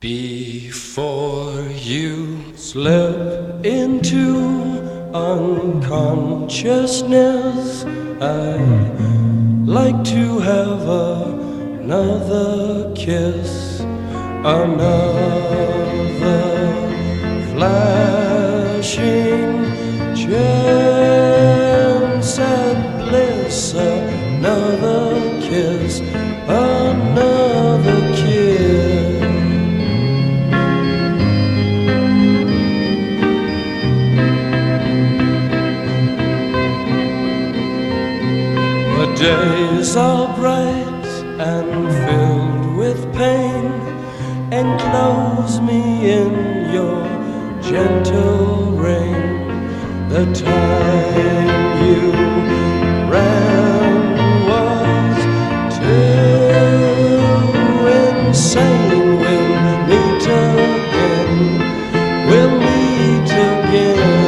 Before you slip into unconsciousness, I'd like to have another kiss, another flashing chance at bliss, another kiss, another kiss. The days are bright and filled with pain. Enclose me in your gentle rain. The time you ran was too insane. We'll meet again. We'll meet again.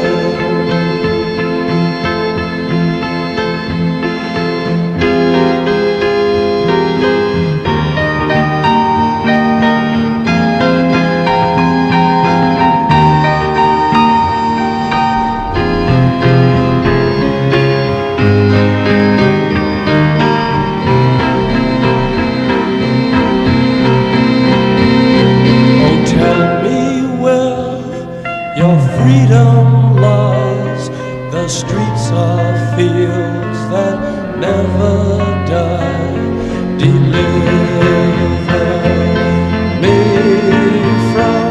Freedom lies, the streets are fields that never die. Deliver me from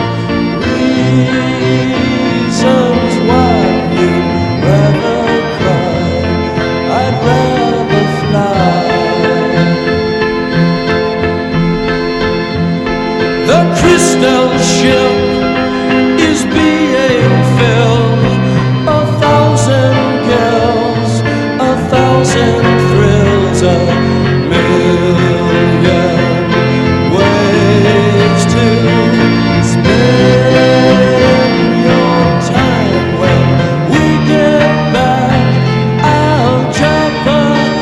reasons why you'd rather cry, I'd rather fly. The crystal ship is being filled, 1,000 girls, 1,000 thrills, 1,000,000 ways to spend your time. When we get back, I'll drop a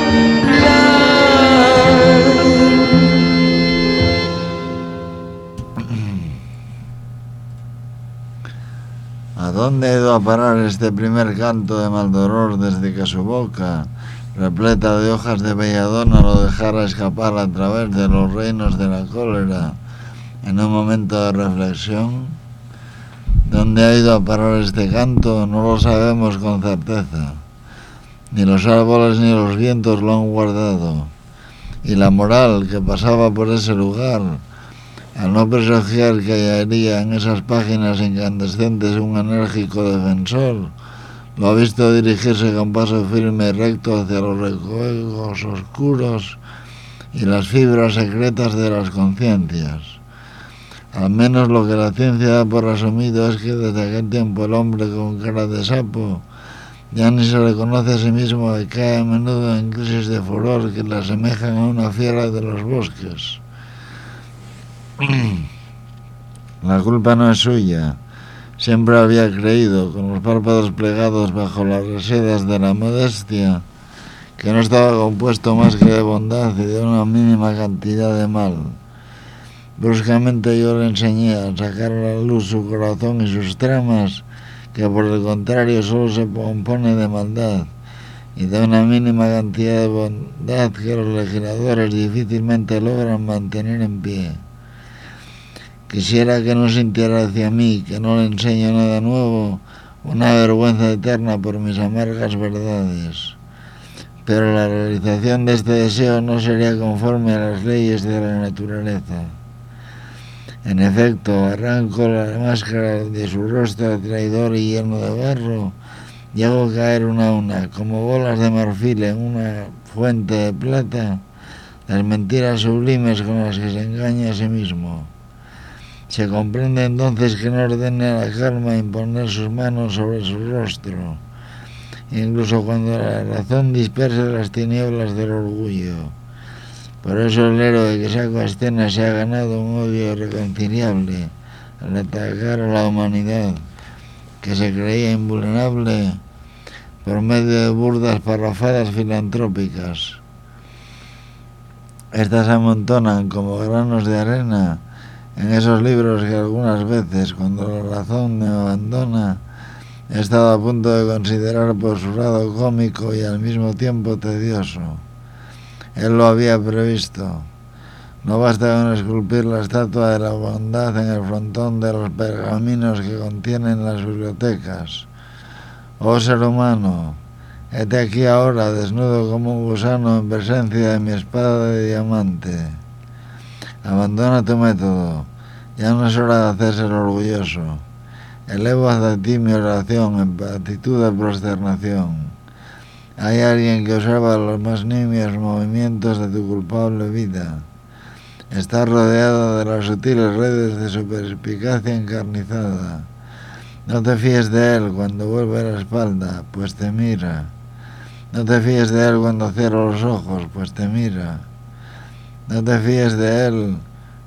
¿A dónde ha ido a parar este primer canto de Maldoror desde que su boca, repleta de hojas de belladona, lo dejara escapar a través de los reinos de la cólera en un momento de reflexión? ¿Dónde ha ido a parar este canto? No lo sabemos con certeza. Ni los árboles ni los vientos lo han guardado. Y la moral que pasaba por ese lugar, al no presagiar que hallaría en esas páginas incandescentes un enérgico defensor, lo ha visto dirigirse con paso firme y recto hacia los recovecos oscuros y las fibras secretas de las conciencias. Al menos lo que la ciencia da por asumido es que desde aquel tiempo el hombre con cara de sapo ya ni se reconoce a sí mismo y cae a menudo en crisis de furor que le asemejan a una fiera de los bosques. La culpa no es suya. Siempre había creído, con los párpados plegados bajo las resedas de la modestia, que no estaba compuesto más que de bondad y de una mínima cantidad de mal. Bruscamente yo le enseñé a sacar a la luz su corazón y sus tramas, que por el contrario solo se compone de maldad y de una mínima cantidad de bondad que los legisladores difícilmente logran mantener en pie. Quisiera que no sintiera hacia mí, que no le enseño nada nuevo, una vergüenza eterna por mis amargas verdades. Pero la realización de este deseo no sería conforme a las leyes de la naturaleza. En efecto, arranco la máscara de su rostro traidor y lleno de barro y hago caer una a una, como bolas de marfil en una fuente de plata, las mentiras sublimes con las que se engaña a sí mismo. Se comprende entonces que no ordene a la calma imponer sus manos sobre su rostro, incluso cuando la razón dispersa las tinieblas del orgullo. Por eso el héroe que saca a escena se ha ganado un odio irreconciliable al atacar a la humanidad, que se creía invulnerable por medio de burdas parrafadas filantrópicas. Estas se amontonan como granos de arena en esos libros que algunas veces, cuando la razón me abandona, he estado a punto de considerar por su lado cómico y al mismo tiempo tedioso. Él lo había previsto. No basta con esculpir la estatua de la bondad en el frontón de los pergaminos que contienen las bibliotecas. Oh ser humano, hete aquí ahora, desnudo como un gusano en presencia de mi espada de diamante. Abandona tu método, ya no es hora de hacerse el orgulloso. Elevo hacia ti mi oración en actitud de prosternación. Hay alguien que observa los más nimios movimientos de tu culpable vida. Está rodeado de las sutiles redes de su perspicacia encarnizada. No te fíes de él cuando vuelve la espalda, pues te mira. No te fíes de él cuando cierra los ojos, pues te mira. No te fíes de él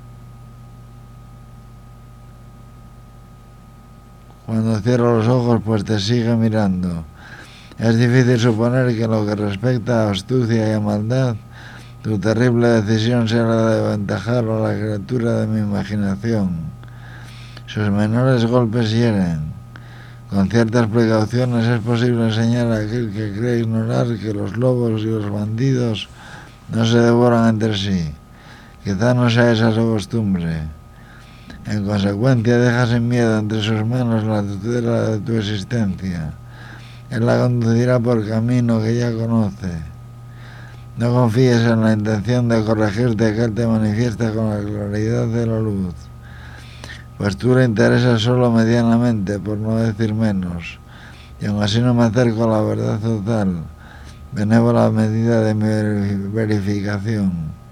cuando cierra los ojos, pues te sigue mirando. Es difícil suponer que en lo que respecta a astucia y a maldad, tu terrible decisión sea la de aventajar a la criatura de mi imaginación. Sus menores golpes hieren. Con ciertas precauciones es posible enseñar a aquel que cree ignorar que los lobos y los bandidos no se devoran entre sí. Quizá no sea esa su costumbre. En consecuencia, deja sin miedo entre sus manos la tutela de tu existencia. Él la conducirá por camino que ya conoce. No confíes en la intención de corregirte que él te manifiesta con la claridad de la luz, pues tú le interesas solo medianamente, por no decir menos, y aun así no me acerco a la verdad total, benévola medida de mi verificación.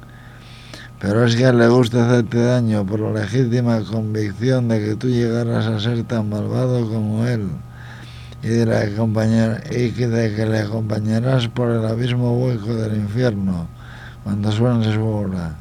Pero es que a él le gusta hacerte daño por la legítima convicción de que tú llegarás a ser tan malvado como él, y de que le acompañarás por el abismo hueco del infierno cuando suene su hora.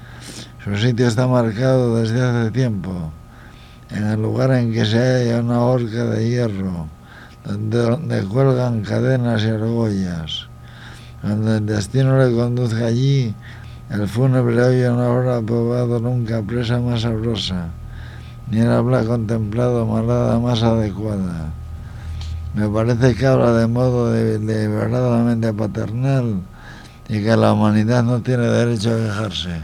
Su sitio está marcado desde hace tiempo, en el lugar en que se halla una horca de hierro, donde cuelgan cadenas y argollas. Cuando el destino le conduzca allí, el fúnebre hoyo no habrá probado nunca presa más sabrosa, ni él habrá contemplado malada más adecuada. Me parece que habla de modo deliberadamente paternal y que la humanidad no tiene derecho a quejarse.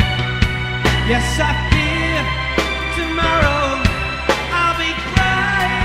Yes, I fear tomorrow I'll be crying.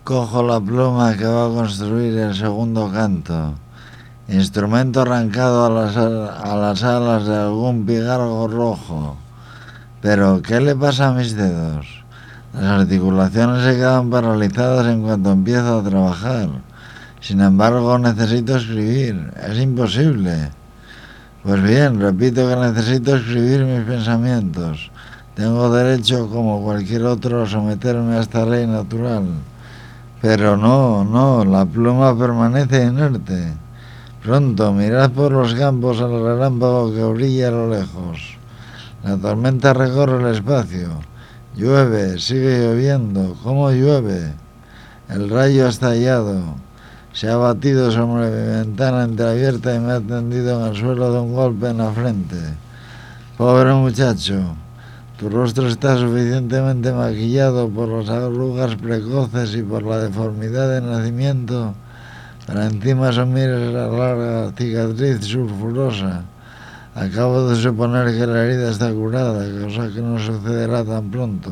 Cojo la pluma que va a construir el segundo canto, instrumento arrancado a las alas de algún pigargo rojo. Pero, ¿qué le pasa a mis dedos? Las articulaciones se quedan paralizadas en cuanto empiezo a trabajar. Sin embargo, necesito escribir. Es imposible. Pues bien, repito que necesito escribir mis pensamientos. Tengo derecho, como cualquier otro, a someterme a esta ley natural. Pero no, la pluma permanece inerte. Pronto, mirad por los campos al relámpago que brilla a lo lejos. La tormenta recorre el espacio. Llueve, sigue lloviendo. ¿Cómo llueve? El rayo ha estallado. Se ha batido sobre mi ventana entreabierta y me ha tendido en el suelo de un golpe en la frente. Pobre muchacho, tu rostro está suficientemente maquillado por las arrugas precoces y por la deformidad de nacimiento para encima asumir esa larga cicatriz sulfurosa. Acabo de suponer que la herida está curada, cosa que no sucederá tan pronto.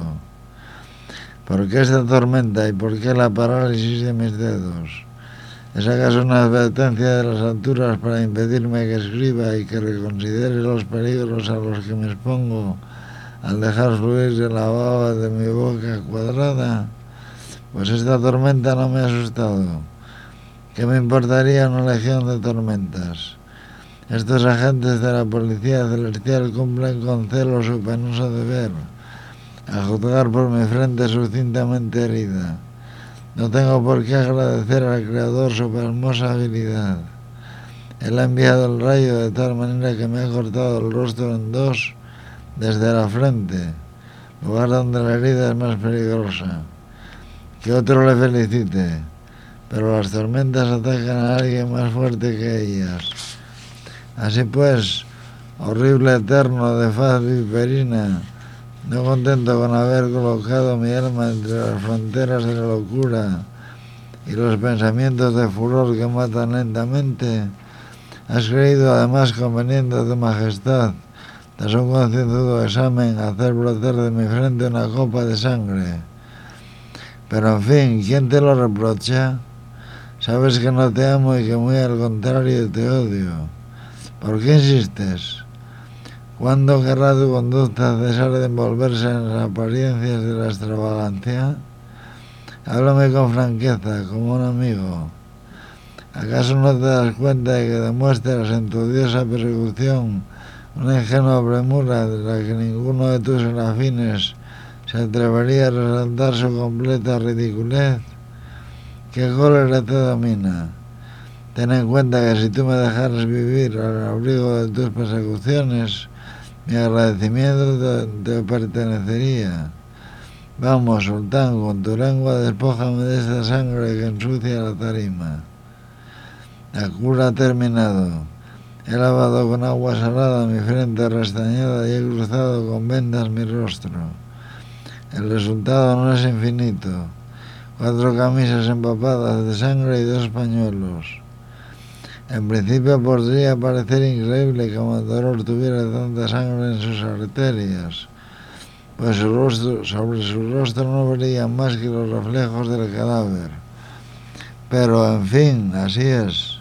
¿Por qué esta tormenta y por qué la parálisis de mis dedos? ¿Es acaso una advertencia de las alturas para impedirme que escriba y que reconsidere los peligros a los que me expongo al dejar fluir de la baba de mi boca cuadrada? Pues esta tormenta no me ha asustado. ¿Qué me importaría una legión de tormentas? Estos agentes de la policía celestial cumplen con celo su penoso deber, a juzgar por mi frente sucintamente herida. No tengo por qué agradecer al Creador su hermosa habilidad. Él ha enviado el rayo de tal manera que me ha cortado el rostro en dos desde la frente, lugar donde la herida es más peligrosa. Que otro le felicite, pero las tormentas atacan a alguien más fuerte que ellas. Así pues, horrible eterno de faz viperina, no contento con haber colocado mi alma entre las fronteras de la locura y los pensamientos de furor que matan lentamente, has creído además conveniente a tu majestad, tras un concienzudo examen, hacer brotar de mi frente una copa de sangre. Pero en fin, ¿quién te lo reprocha? Sabes que no te amo y que muy al contrario te odio. ¿Por qué insistes? ¿Cuándo querrá tu conducta cesar de envolverse en las apariencias de la extravagancia? Háblame con franqueza, como un amigo. ¿Acaso no te das cuenta de que demuestras en tu odiosa persecución una ingenua premura de la que ninguno de tus serafines se atrevería a resaltar su completa ridiculez? ¿Qué cólera te domina? Ten en cuenta que si tú me dejaras vivir al abrigo de tus persecuciones, mi agradecimiento te pertenecería. Vamos, sultán, con tu lengua despójame de esta sangre que ensucia la tarima. La cura ha terminado. He lavado con agua salada mi frente restañada y he cruzado con vendas mi rostro. El resultado no es infinito. 4 camisas empapadas de sangre y 2 pañuelos. En principio podría parecer increíble que Mandoror tuviera tanta sangre en sus arterias, pues sobre su rostro no verían más que los reflejos del cadáver. Pero, en fin, así es.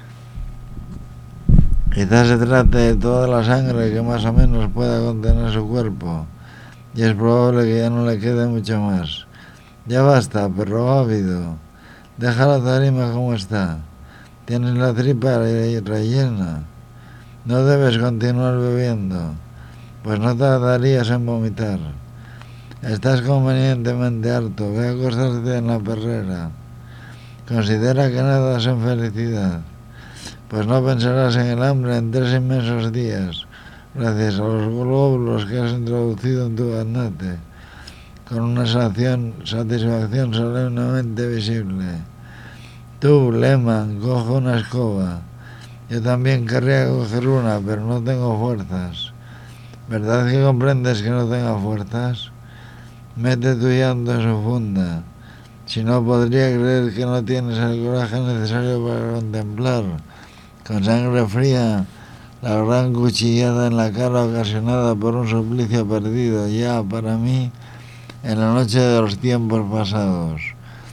Quizás se trate de toda la sangre que más o menos pueda contener su cuerpo, y es probable que ya no le quede mucho más. Ya basta, perro ávido. Deja la tarima como está. Tienes la tripa rellena. No debes continuar bebiendo, pues no tardarías en vomitar. Estás convenientemente harto. Ve a acostarte en la perrera. Considera que nada es felicidad, pues no pensarás en el hambre en 3 inmensos días, gracias a los glóbulos que has introducido en tu gaznate, con una satisfacción solemnemente visible. Tú, Lehman, coge una escoba. Yo también querría coger una, pero no tengo fuerzas. ¿Verdad que comprendes que no tengo fuerzas? Mete tu llanto en su funda. Si no, podría creer que no tienes el coraje necesario para contemplar, con sangre fría, la gran cuchillada en la cara ocasionada por un suplicio perdido ya para mí en la noche de los tiempos pasados.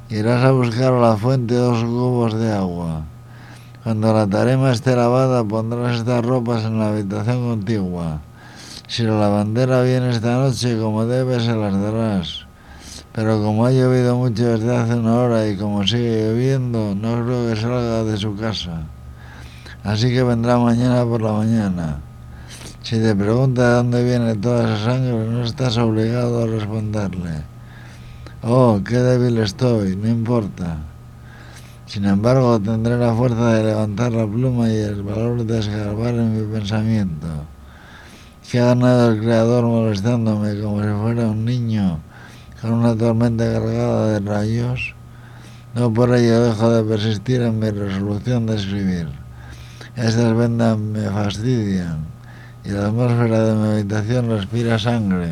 Irás a buscar a la fuente 2 cubos de agua. Cuando la tarima esté lavada, pondrás estas ropas en la habitación contigua. Si la lavandera viene esta noche como debe, se las darás. Pero como ha llovido mucho desde hace 1 hora y como sigue lloviendo, no creo que salga de su casa. Así que vendrá mañana por la mañana. Si te pregunta de dónde viene toda esa sangre, no estás obligado a responderle. Oh, qué débil estoy, no importa. Sin embargo, tendré la fuerza de levantar la pluma y el valor de escarbar en mi pensamiento. ¿Qué ha ganado el Creador molestándome como si fuera un niño con una tormenta cargada de rayos? No por ello dejo de persistir en mi resolución de escribir. Estas vendas me fastidian y la atmósfera de mi habitación respira sangre.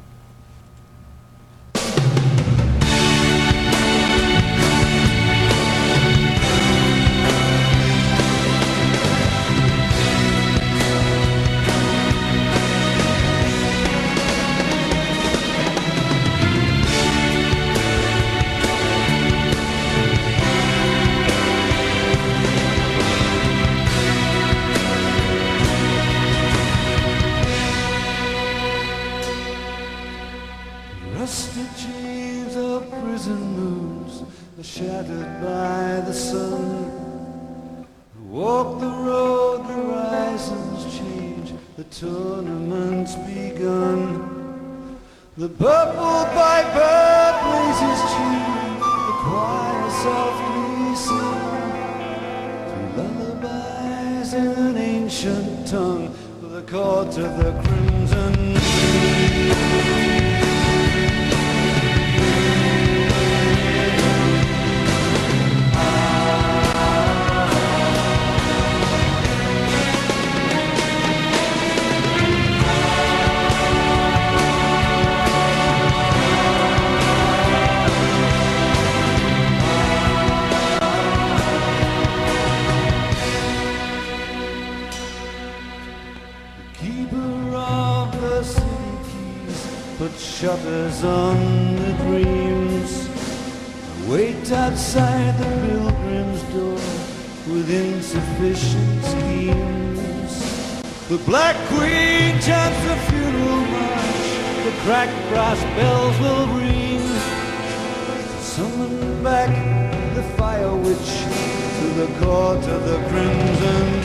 Rusted chains of prison moons are shattered by the sun. Walk the road, horizons change, the tournament's begun. The purple piper plays his tune, the choir softly sing, to lullabies in an ancient tongue, for the court of the crimson. Put shutters on the dreams. Wait outside the pilgrim's door with insufficient schemes. The Black Queen chants the funeral march. The cracked brass bells will ring. Summon back the fire witch to the court of the crimson.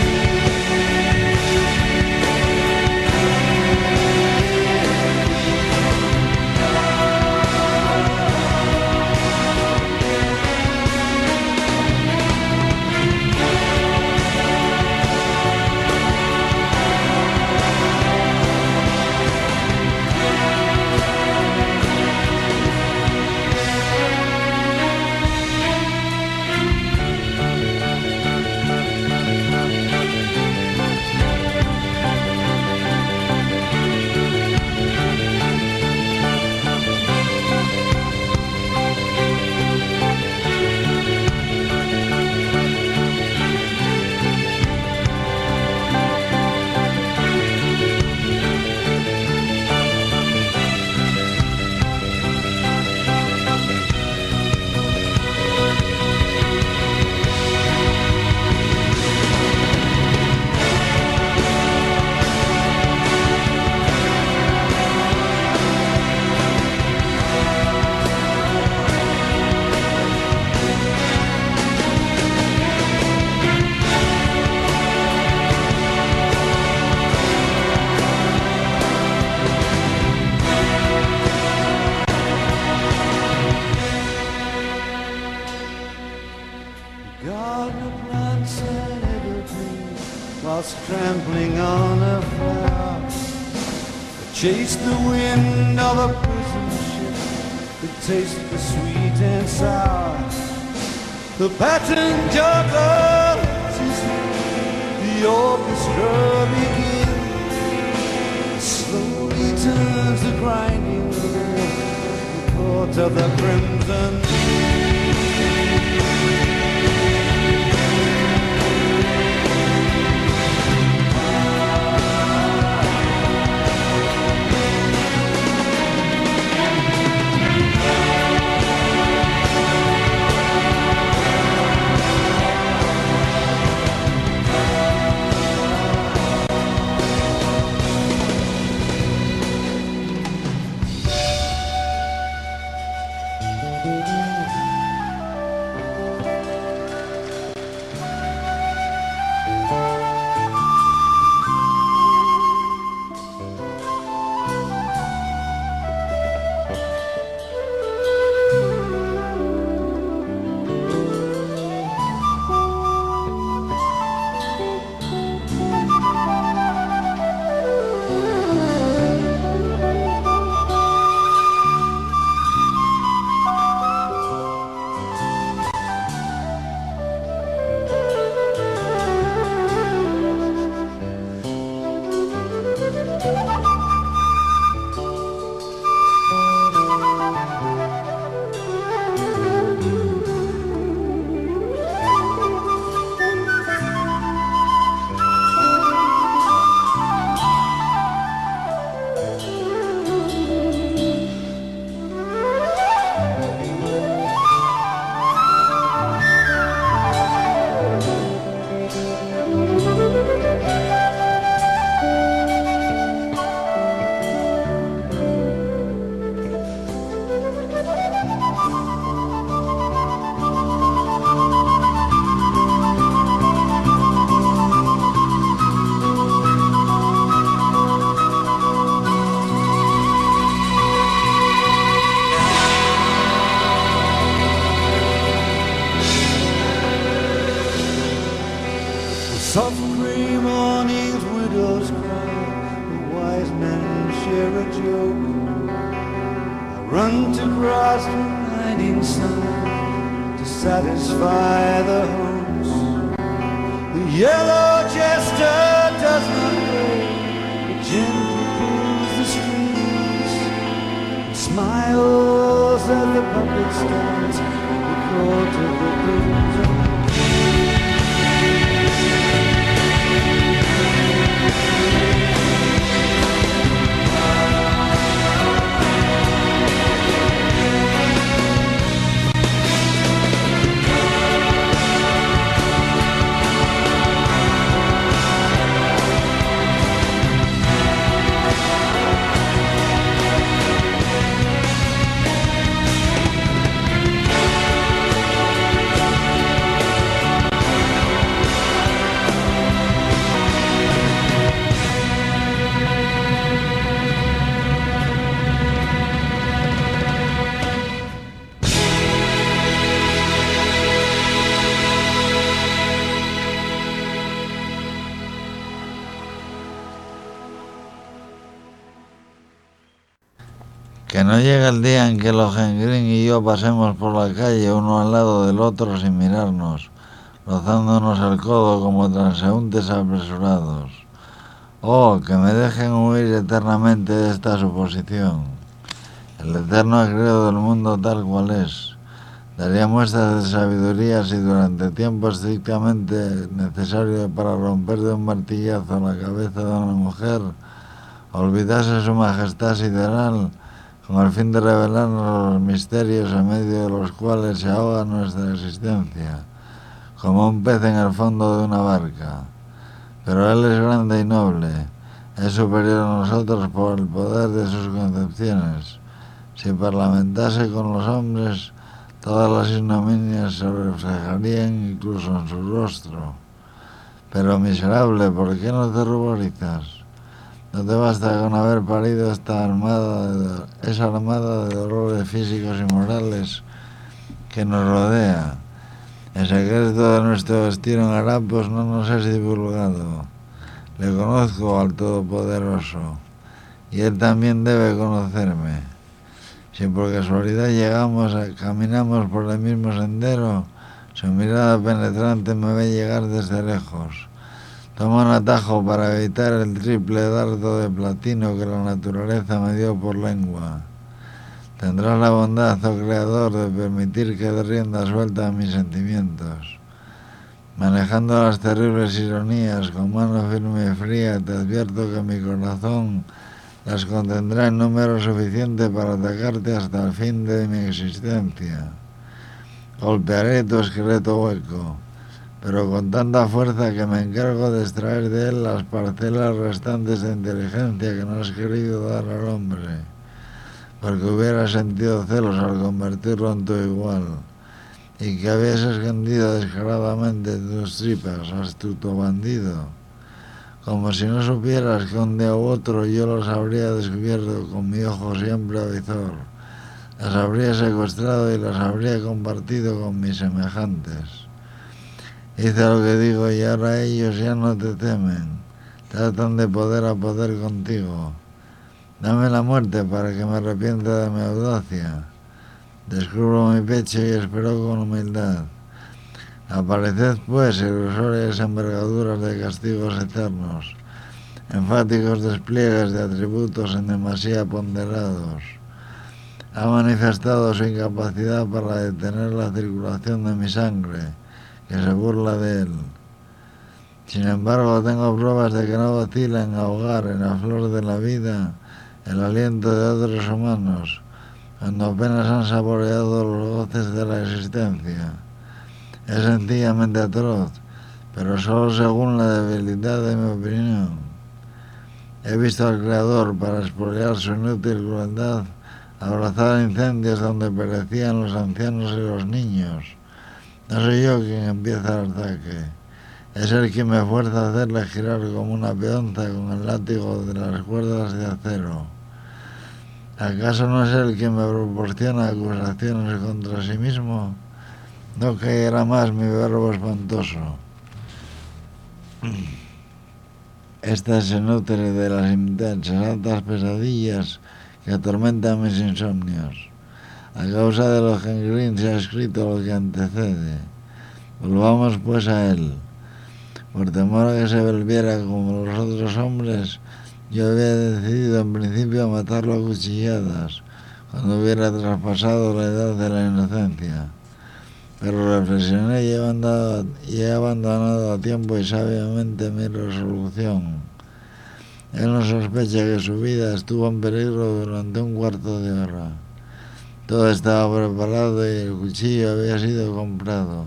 Trampling on a flower, chase the wind of a prison ship, it tastes the sweet and sour. The pattern juggler is the orchestra begins. Slowly turns the grinding wheel, the court of the crimson. Soft grey mornings, widows cry, the wise men share a joke. I run to cross the blinding sun to satisfy the hopes. The yellow jester does not wait, but gently pulls the strings and smiles as the puppet starts the court of the crimson. Que no llega el día en que Lohengrin y yo pasemos por la calle uno al lado del otro sin mirarnos, rozándonos el codo como transeúntes apresurados. Oh, que me dejen huir eternamente de esta suposición. El Eterno ha creado el mundo tal cual es. Daría muestras de sabiduría si durante tiempo estrictamente necesario para romper de un martillazo la cabeza de una mujer, olvidase su majestad sideral, con el fin de revelarnos los misterios en medio de los cuales se ahoga nuestra existencia, como un pez en el fondo de una barca. Pero Él es grande y noble, es superior a nosotros por el poder de sus concepciones. Si parlamentase con los hombres, todas las ignominias se reflejarían incluso en su rostro. Pero miserable, ¿por qué no te ruborizas? No te basta con haber parido esa armada de dolores físicos y morales que nos rodea. El secreto de nuestro destino en harapos no nos es divulgado. Le conozco al Todopoderoso, y Él también debe conocerme. Si por casualidad caminamos por el mismo sendero, su mirada penetrante me ve llegar desde lejos. Toma un atajo para evitar el triple dardo de platino que la naturaleza me dio por lengua. Tendrás la bondad, oh Creador, de permitir que dé rienda suelta a mis sentimientos. Manejando las terribles ironías con mano firme y fría, te advierto que mi corazón las contendrá en número suficiente para atacarte hasta el fin de mi existencia. Golpearé tu esqueleto hueco, pero con tanta fuerza que me encargo de extraer de él las parcelas restantes de inteligencia que no has querido dar al hombre. porque hubieras sentido celos al convertirlo en tu igual, y que habías escondido descaradamente tus tripas, astuto bandido, como si no supieras que un día u otro yo los habría descubierto con mi ojo siempre avizor, las habría secuestrado y las habría compartido con mis semejantes. Hice lo que digo y ahora ellos ya no te temen, tratan de poder a poder contigo. Dame la muerte para que me arrepienta de mi audacia. Descubro mi pecho y espero con humildad. Apareced pues ilusorias envergaduras de castigos eternos, enfáticos despliegues de atributos en demasía ponderados. Ha manifestado su incapacidad para detener la circulación de mi sangre, que se burla de él. Sin embargo, tengo pruebas de que no vacila en ahogar en la flor de la vida el aliento de otros humanos, cuando apenas han saboreado los goces de la existencia. Es sencillamente atroz, pero solo según la debilidad de mi opinión. He visto al Creador, para expoliar su inútil crueldad, abrazar incendios donde perecían los ancianos y los niños. No soy yo quien empieza el ataque. Es él quien me fuerza a hacerle girar como una peonza con el látigo de las cuerdas de acero. ¿Acaso no es él quien me proporciona acusaciones contra sí mismo? No caerá más mi verbo espantoso. Esta se nutre de las intensas altas pesadillas que atormentan mis insomnios. A causa de lo que en Green se ha escrito lo que antecede. Volvamos pues a él. Por temor a que se volviera como los otros hombres, yo había decidido en principio matarlo a cuchilladas, cuando hubiera traspasado la edad de la inocencia. Pero reflexioné y he abandonado a tiempo y sabiamente mi resolución. Él no sospecha que su vida estuvo en peligro durante un cuarto de hora. Todo estaba preparado y el cuchillo había sido comprado.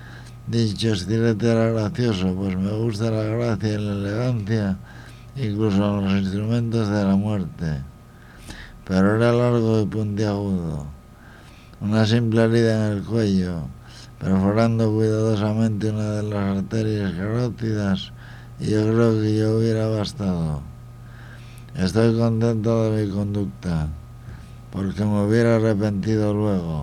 Dicho estilete era gracioso, pues me gusta la gracia y la elegancia, incluso en los instrumentos de la muerte. Pero era largo y puntiagudo. Una simple herida en el cuello, perforando cuidadosamente una de las arterias carótidas, y yo creo que yo hubiera bastado. Estoy contento de mi conducta, porque me hubiera arrepentido luego.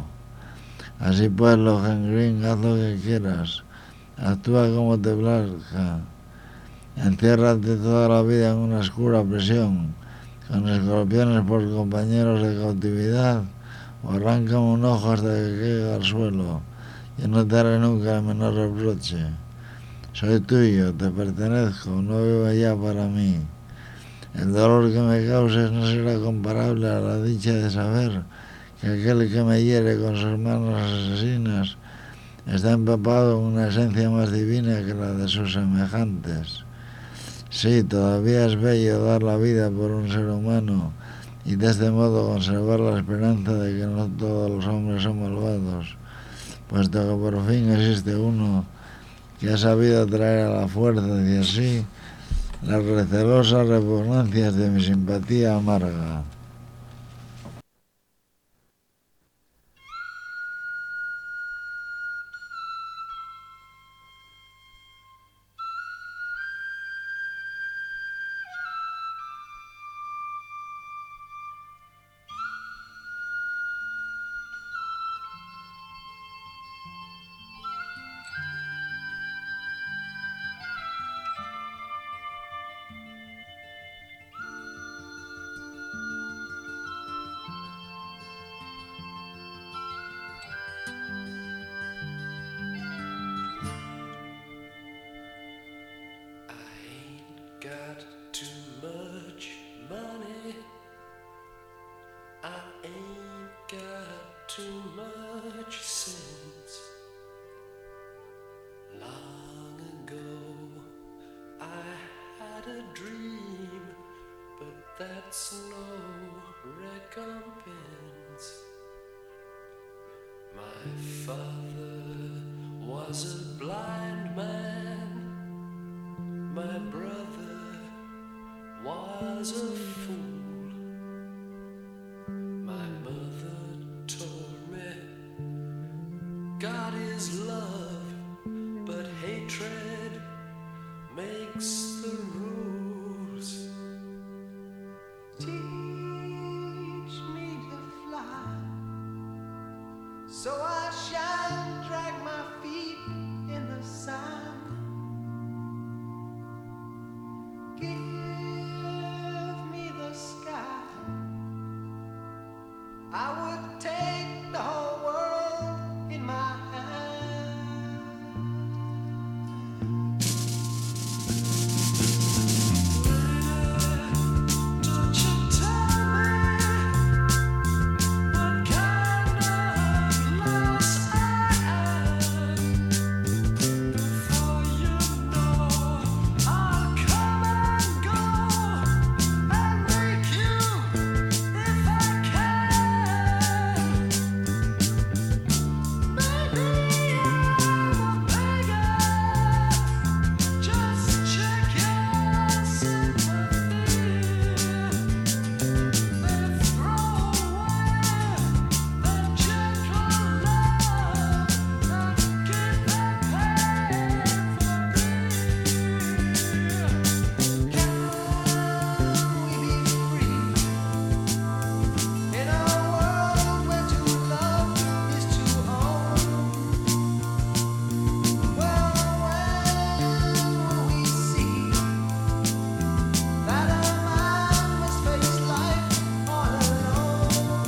Así pues, Lohengrin, haz lo que quieras, actúa como te plazca, enciérrate toda la vida en una oscura prisión, con escorpiones por compañeros de cautividad, o arráncame un ojo hasta que caiga al suelo, y no te haré nunca el menor reproche. Soy tuyo, te pertenezco, no vivo ya para mí. El dolor que me causes no será comparable a la dicha de saber que aquel que me hiere con sus manos asesinas está empapado en una esencia más divina que la de sus semejantes. Sí, todavía es bello dar la vida por un ser humano y de este modo conservar la esperanza de que no todos los hombres son malvados, puesto que por fin existe uno que ha sabido atraer a la fuerza y así las recelosas repugnancias de mi simpatía amarga. Got too much money. I ain't got too much sense. Long ago I had a dream, but that's no recompense. My father was a blind man. My brother was a fool. My So I shan't drag my feet in the sand. Give me the sky. I would take the whole world in my hand. Don't you tell me what kind of loss I am. Before you know, I'll come and go and make you if I can. Maybe I'm a beggar. Just check your sympathy. They throw away the gentle love and give the pain for me. Can we be free in a world where to love is to own? Well, when will we see that a man must face life all alone?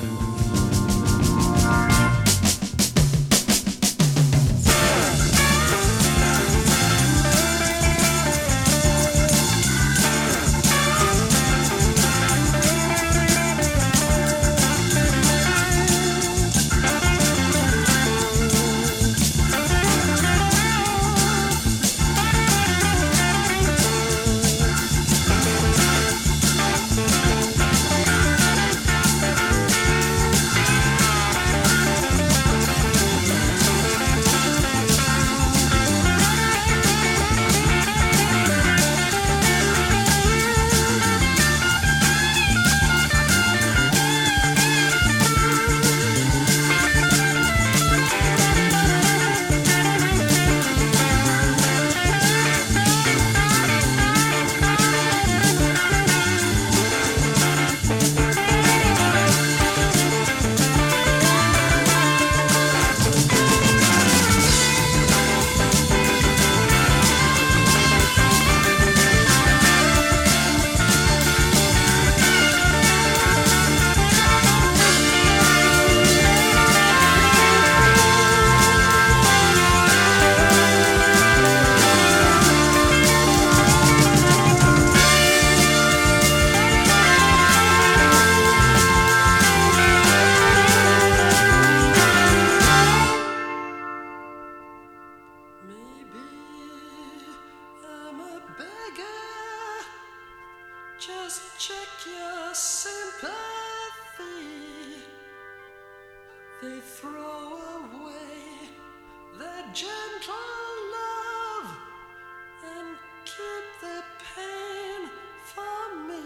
Maybe I'm a beggar. Just check your sympathy. They throw away their gentle love and keep the pain for me.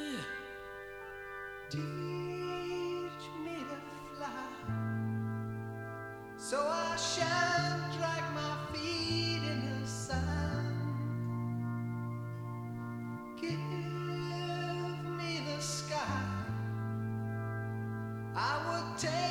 Teach me to fly, so I shan't drag my feet in the sand. Give me the sky. I would take